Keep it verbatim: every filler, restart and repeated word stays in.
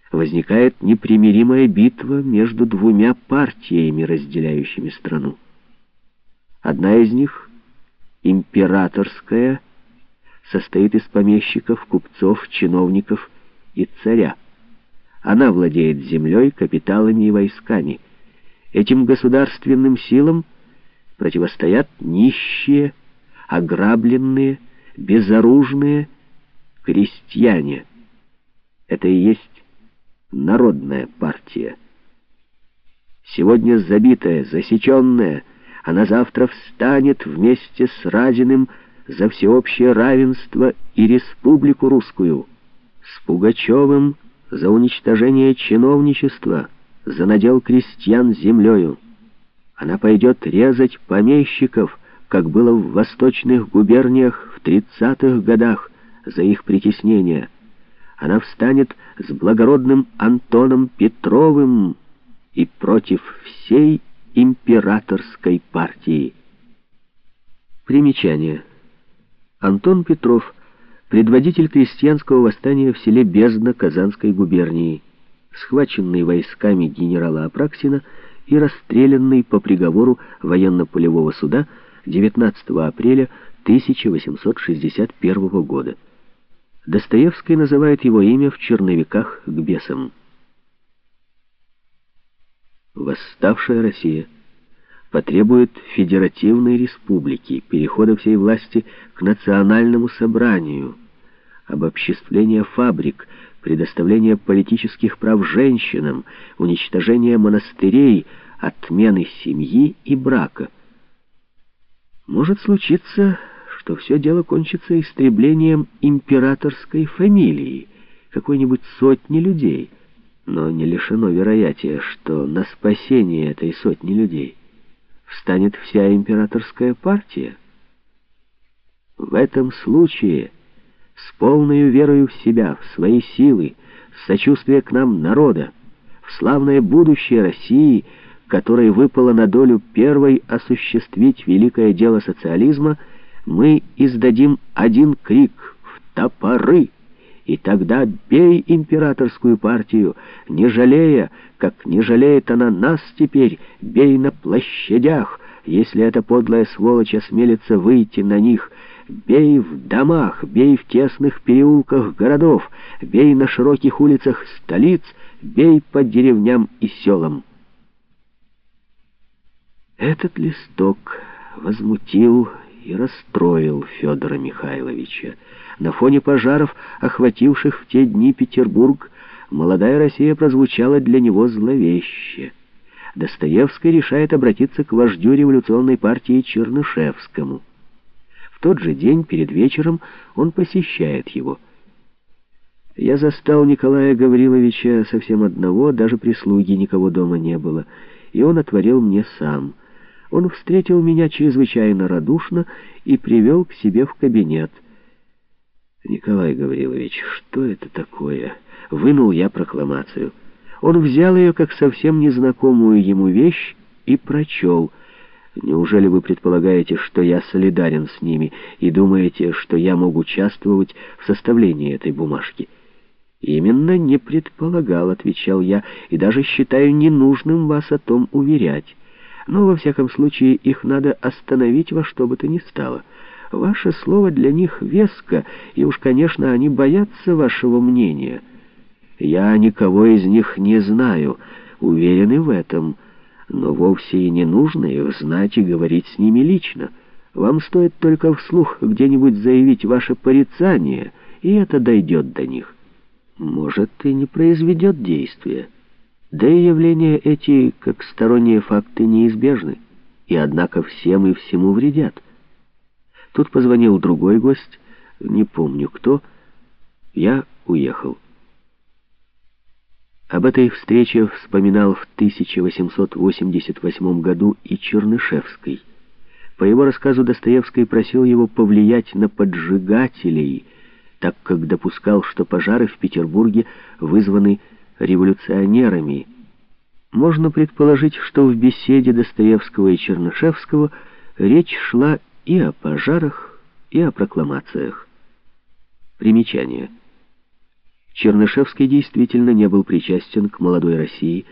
возникает непримиримая битва между двумя партиями, разделяющими страну. Одна из них, императорская, состоит из помещиков, купцов, чиновников и царя. Она владеет землей, капиталами и войсками. Этим государственным силам противостоят нищие, ограбленные, безоружные крестьяне. Это и есть Народная партия. Сегодня забитая, засеченная, она завтра встанет вместе с Разиным за всеобщее равенство и республику русскую, с Пугачевым за уничтожение чиновничества, за надел крестьян землею. Она пойдет резать помещиков, как было в восточных губерниях в тридцатых годах, за их притеснение. Она встанет с благородным Антоном Петровым и против всей императорской партии. Примечание. Антон Петров, предводитель крестьянского восстания в селе Бездна Казанской губернии, схваченный войсками генерала Апраксина и расстрелянный по приговору военно-полевого суда девятнадцатого апреля тысяча восемьсот шестьдесят первого года. Достоевский называет его имя в черновиках к бесам. Восставшая Россия потребует федеративной республики, перехода всей власти к национальному собранию, обобществления фабрик, предоставления политических прав женщинам, уничтожения монастырей, отмены семьи и брака. Может случиться, что все дело кончится истреблением императорской фамилии, какой-нибудь сотни людей, но не лишено вероятия, что на спасение этой сотни людей встанет вся императорская партия. В этом случае, с полной верою в себя, в свои силы, в сочувствие к нам народа, в славное будущее России, которой выпало на долю первой осуществить великое дело социализма, мы издадим один крик: «В топоры!» И тогда бей императорскую партию, не жалея, как не жалеет она нас теперь, бей на площадях, если эта подлая сволочь осмелится выйти на них, бей в домах, бей в тесных переулках городов, бей на широких улицах столиц, бей по деревням и селам. Этот листок возмутил и расстроил Федора Михайловича. На фоне пожаров, охвативших в те дни Петербург, молодая Россия прозвучала для него зловеще. Достоевский решает обратиться к вождю революционной партии Чернышевскому. В тот же день, перед вечером, он посещает его. Я застал Николая Гавриловича совсем одного, даже прислуги никого дома не было, и он отворил мне сам. Он встретил меня чрезвычайно радушно и привел к себе в кабинет. «Николай Гаврилович, что это такое?» Вынул я прокламацию. Он взял ее как совсем незнакомую ему вещь и прочел. «Неужели вы предполагаете, что я солидарен с ними, и думаете, что я мог участвовать в составлении этой бумажки?» «Именно не предполагал», — отвечал я, — «и даже считаю ненужным вас о том уверять. Но, во всяком случае, их надо остановить во что бы то ни стало. Ваше слово для них веско, и уж, конечно, они боятся вашего мнения. Я никого из них не знаю, уверены в этом, но вовсе и не нужно их знать и говорить с ними лично. Вам стоит только вслух где-нибудь заявить ваше порицание, и это дойдет до них. Может, и не произведет действия. Да и явления эти, как сторонние факты, неизбежны, и однако всем и всему вредят». Тут позвонил другой гость, не помню кто. Я уехал. Об этой встрече вспоминал в тысяча восемьсот восемьдесят восьмом году и Чернышевский. По его рассказу Достоевский просил его повлиять на поджигателей, так как допускал, что пожары в Петербурге вызваны революционерами. Можно предположить, что в беседе Достоевского и Чернышевского речь шла и о пожарах, и о прокламациях. Примечание. Чернышевский действительно не был причастен к молодой России,